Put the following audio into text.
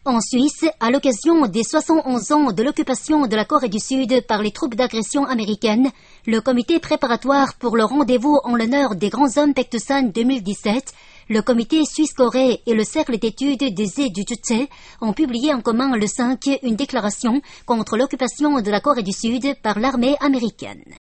En Suisse, à l'occasion des 71 ans de l'occupation de la Corée du Sud par les troupes d'agression américaines, le comité préparatoire pour le rendez-vous en l'honneur des grands hommes Paektusan 2017, le comité Suisse-Corée et le cercle d'études des et du Juche ont publié en commun le 5 une déclaration contre l'occupation de la Corée du Sud par l'armée américaine.